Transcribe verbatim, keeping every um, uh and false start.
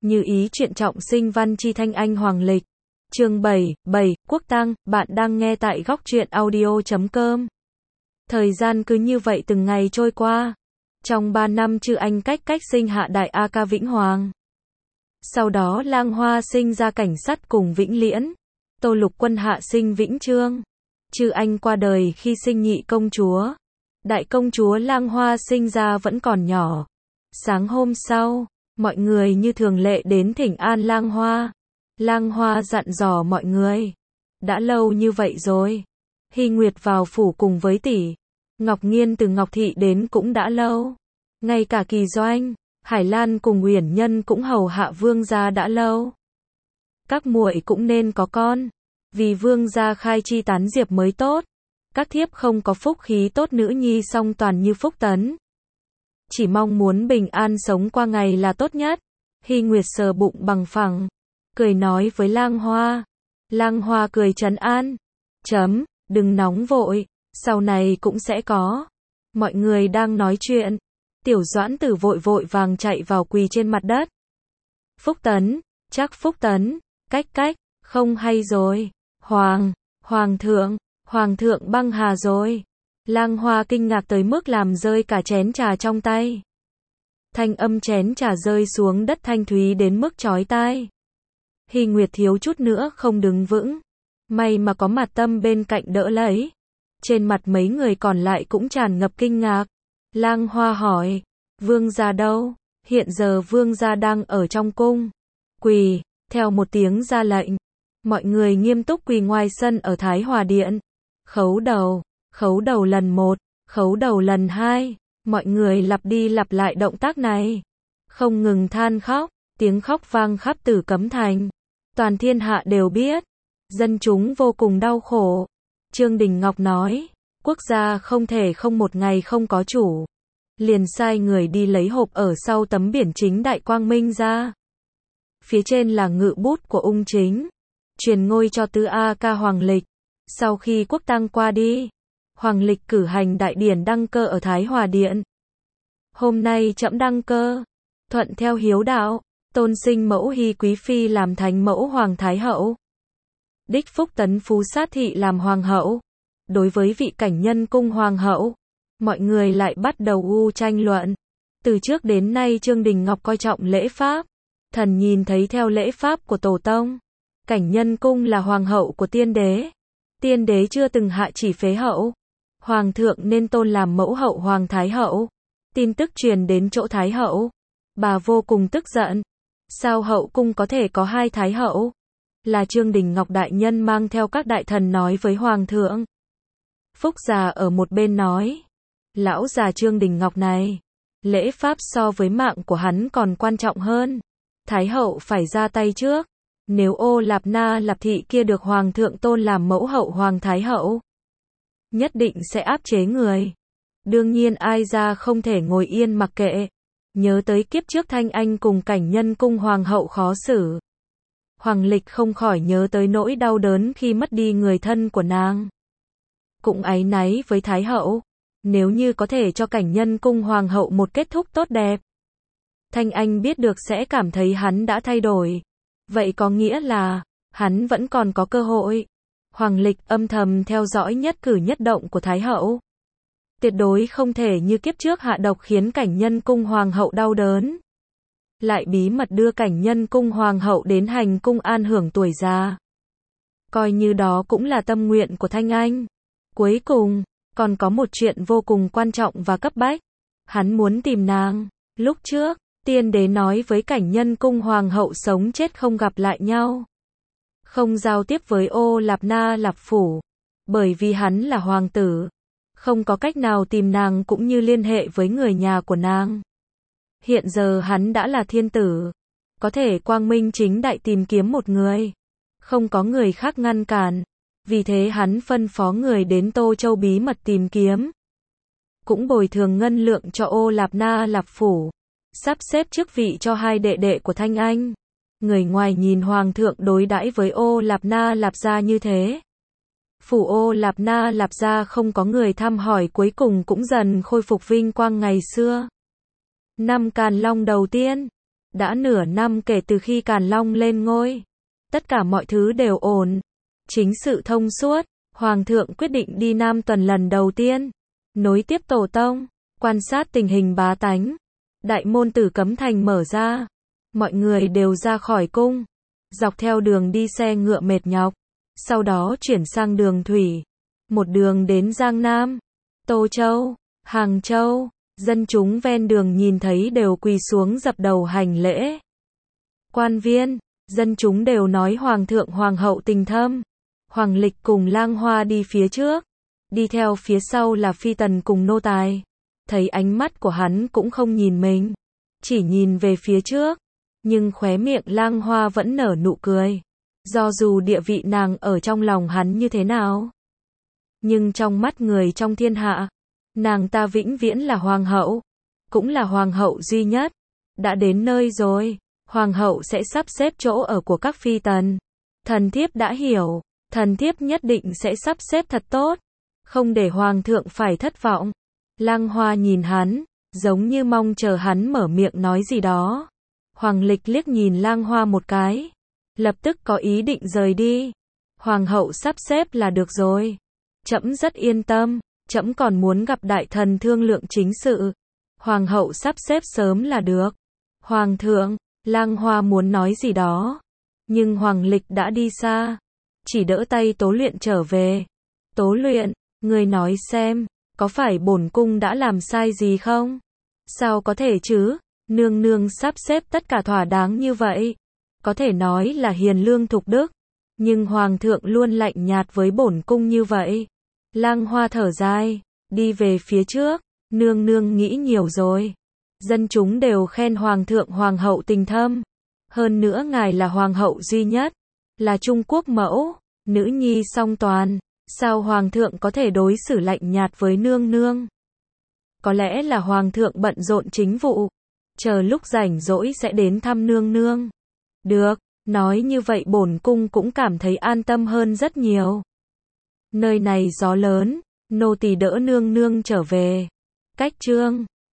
Như ý truyện trọng sinh văn chi Thanh Anh Hoàng Lịch. Chương bảy, bảy, Quốc tang, bạn đang nghe tại góc truyện audio chấm com. Thời gian cứ như vậy từng ngày trôi qua. Trong ba năm Chư Anh cách cách sinh hạ đại A Ca Vĩnh Hoàng. Sau đó Lang Hoa sinh ra Cảnh Sắt cùng Vĩnh Liễn. Tô Lục Quân hạ sinh Vĩnh Trương. Chư Anh qua đời khi sinh nhị công chúa. Đại công chúa Lang Hoa sinh ra vẫn còn nhỏ. Sáng hôm sau, mọi người như thường lệ đến thỉnh an Lang Hoa. Lang Hoa dặn dò mọi người. Đã lâu như vậy rồi. Hy Nguyệt vào phủ cùng với tỷ. Ngọc Nghiên từ Ngọc Thị đến cũng đã lâu. Ngay cả Kỳ Doanh, Hải Lan cùng Uyển Nhân cũng hầu hạ vương gia đã lâu. Các muội cũng nên có con. Vì vương gia khai chi tán diệp mới tốt. Các thiếp không có phúc khí tốt nữ nhi song toàn như Phúc Tấn. Chỉ mong muốn bình an sống qua ngày là tốt nhất. Hy Nguyệt sờ bụng bằng phẳng, cười nói với Lang Hoa. Lang Hoa cười trấn an. Chấm, đừng nóng vội, sau này cũng sẽ có. Mọi người đang nói chuyện. Tiểu Doãn Tử vội vội vàng chạy vào quỳ trên mặt đất. Phúc Tấn, chắc Phúc Tấn, cách cách, không hay rồi. Hoàng, Hoàng thượng, Hoàng thượng băng hà rồi. Lang Hoa kinh ngạc tới mức làm rơi cả chén trà trong tay. Thanh âm chén trà rơi xuống đất thanh thúy đến mức chói tai. Hy Nguyệt thiếu chút nữa không đứng vững. May mà có Mạt Tâm bên cạnh đỡ lấy. Trên mặt mấy người còn lại cũng tràn ngập kinh ngạc. Lang Hoa hỏi, vương gia đâu? Hiện giờ vương gia đang ở trong cung. Quỳ, theo một tiếng ra lệnh. Mọi người nghiêm túc quỳ ngoài sân ở Thái Hòa Điện. Khấu đầu, khấu đầu lần một, khấu đầu lần hai. Mọi người lặp đi lặp lại động tác này. Không ngừng than khóc, tiếng khóc vang khắp Tử Cấm Thành. Toàn thiên hạ đều biết. Dân chúng vô cùng đau khổ. Trương Đình Ngọc nói, quốc gia không thể không một ngày không có chủ. Liền sai người đi lấy hộp ở sau tấm biển chính Đại Quang Minh ra. Phía trên là ngự bút của ung chính. Truyền ngôi cho tứ A Ca Hoàng Lịch. Sau khi quốc tang qua đi, Hoàng Lịch cử hành đại điển đăng cơ ở Thái Hòa Điện. Hôm nay trẫm đăng cơ, thuận theo hiếu đạo, tôn sinh mẫu Hy Quý Phi làm Thánh mẫu Hoàng Thái Hậu. Đích Phúc Tấn Phú Sát Thị làm Hoàng Hậu. Đối với vị Cảnh Nhân Cung Hoàng Hậu, mọi người lại bắt đầu u tranh luận. Từ trước đến nay Trương Đình Ngọc coi trọng lễ pháp. Thần nhìn thấy theo lễ pháp của Tổ Tông, Cảnh Nhân Cung là Hoàng Hậu của Tiên Đế. Tiên Đế chưa từng hạ chỉ phế hậu. Hoàng thượng nên tôn làm mẫu hậu Hoàng Thái Hậu. Tin tức truyền đến chỗ Thái Hậu. Bà vô cùng tức giận. Sao hậu cung có thể có hai Thái Hậu? Là Trương Đình Ngọc đại nhân mang theo các đại thần nói với Hoàng thượng. Phúc già ở một bên nói. Lão già Trương Đình Ngọc này, lễ pháp so với mạng của hắn còn quan trọng hơn. Thái Hậu phải ra tay trước. Nếu Ô Lạp Na Lạp Thị kia được Hoàng thượng tôn làm mẫu hậu Hoàng Thái Hậu, nhất định sẽ áp chế người. Đương nhiên ai ra không thể ngồi yên mặc kệ. Nhớ tới kiếp trước Thanh Anh cùng Cảnh Nhân Cung Hoàng hậu khó xử. Hoàng Lịch không khỏi nhớ tới nỗi đau đớn khi mất đi người thân của nàng. Cũng áy náy với Thái Hậu. Nếu như có thể cho Cảnh Nhân Cung Hoàng hậu một kết thúc tốt đẹp, Thanh Anh biết được sẽ cảm thấy hắn đã thay đổi. Vậy có nghĩa là, hắn vẫn còn có cơ hội. Hoàng Lịch âm thầm theo dõi nhất cử nhất động của Thái Hậu. Tuyệt đối không thể như kiếp trước hạ độc khiến Cảnh Nhân Cung Hoàng hậu đau đớn. Lại bí mật đưa Cảnh Nhân Cung Hoàng hậu đến hành cung an hưởng tuổi già. Coi như đó cũng là tâm nguyện của Thanh Anh. Cuối cùng, còn có một chuyện vô cùng quan trọng và cấp bách. Hắn muốn tìm nàng. Lúc trước, Tiên Đế nói với Cảnh Nhân Cung Hoàng hậu sống chết không gặp lại nhau. Không giao tiếp với Ô Lạp Na Lạp Phủ. Bởi vì hắn là hoàng tử. Không có cách nào tìm nàng cũng như liên hệ với người nhà của nàng. Hiện giờ hắn đã là thiên tử. Có thể quang minh chính đại tìm kiếm một người. Không có người khác ngăn cản. Vì thế hắn phân phó người đến Tô Châu bí mật tìm kiếm. Cũng bồi thường ngân lượng cho Ô Lạp Na Lạp Phủ. Sắp xếp chức vị cho hai đệ đệ của Thanh Anh. Người ngoài nhìn Hoàng thượng đối đãi với Ô Lạp Na Lạp gia như thế. Phủ Ô Lạp Na Lạp gia không có người thăm hỏi cuối cùng cũng dần khôi phục vinh quang ngày xưa. Năm Càn Long đầu tiên, Đã nửa năm kể từ khi Càn Long lên ngôi. Tất cả mọi thứ đều ổn. Chính sự thông suốt. Hoàng thượng quyết định đi Nam tuần lần đầu tiên. Nối tiếp tổ tông. Quan sát tình hình bá tánh. Đại môn Tử Cấm Thành mở ra. Mọi người đều ra khỏi cung. Dọc theo đường đi xe ngựa mệt nhọc. Sau đó chuyển sang đường thủy. Một đường đến Giang Nam, Tô Châu, Hàng Châu. Dân chúng ven đường nhìn thấy đều quỳ xuống dập đầu hành lễ. Quan viên, dân chúng đều nói Hoàng thượng Hoàng hậu tình thâm. Hoàng Lịch cùng Lang Hoa đi phía trước. Đi theo phía sau là phi tần cùng nô tài. Thấy ánh mắt của hắn cũng không nhìn mình. Chỉ nhìn về phía trước. Nhưng khóe miệng Lang Hoa vẫn nở nụ cười. Do dù địa vị nàng ở trong lòng hắn như thế nào. Nhưng trong mắt người trong thiên hạ. Nàng ta vĩnh viễn là hoàng hậu. Cũng là hoàng hậu duy nhất. Đã đến nơi rồi. Hoàng hậu sẽ sắp xếp chỗ ở của các phi tần. Thần thiếp đã hiểu. Thần thiếp nhất định sẽ sắp xếp thật tốt. Không để hoàng thượng phải thất vọng. Lang Hoa nhìn hắn. Giống như mong chờ hắn mở miệng nói gì đó. Hoàng Lịch liếc nhìn Lang Hoa một cái. Lập tức có ý định rời đi. Hoàng hậu sắp xếp là được rồi. Trẫm rất yên tâm. Trẫm còn muốn gặp đại thần thương lượng chính sự. Hoàng hậu sắp xếp sớm là được. Hoàng thượng, Lang Hoa muốn nói gì đó. Nhưng Hoàng Lịch đã đi xa. Chỉ đỡ tay Tố Luyện trở về. Tố Luyện, ngươi nói xem, có phải bổn cung đã làm sai gì không? Sao có thể chứ? Nương nương sắp xếp tất cả thỏa đáng như vậy. Có thể nói là hiền lương thục đức. Nhưng Hoàng thượng luôn lạnh nhạt với bổn cung như vậy. Lang Hoa thở dài, đi về phía trước. Nương nương nghĩ nhiều rồi. Dân chúng đều khen Hoàng thượng Hoàng hậu tình thâm. Hơn nữa ngài là Hoàng hậu duy nhất. Là Trung Quốc mẫu. Nữ nhi song toàn. Sao Hoàng thượng có thể đối xử lạnh nhạt với nương nương? Có lẽ là Hoàng thượng bận rộn chính vụ. Chờ lúc rảnh rỗi sẽ đến thăm nương nương. Được, nói như vậy bổn cung cũng cảm thấy an tâm hơn rất nhiều. Nơi này gió lớn, nô tỳ đỡ nương nương trở về. Cách chương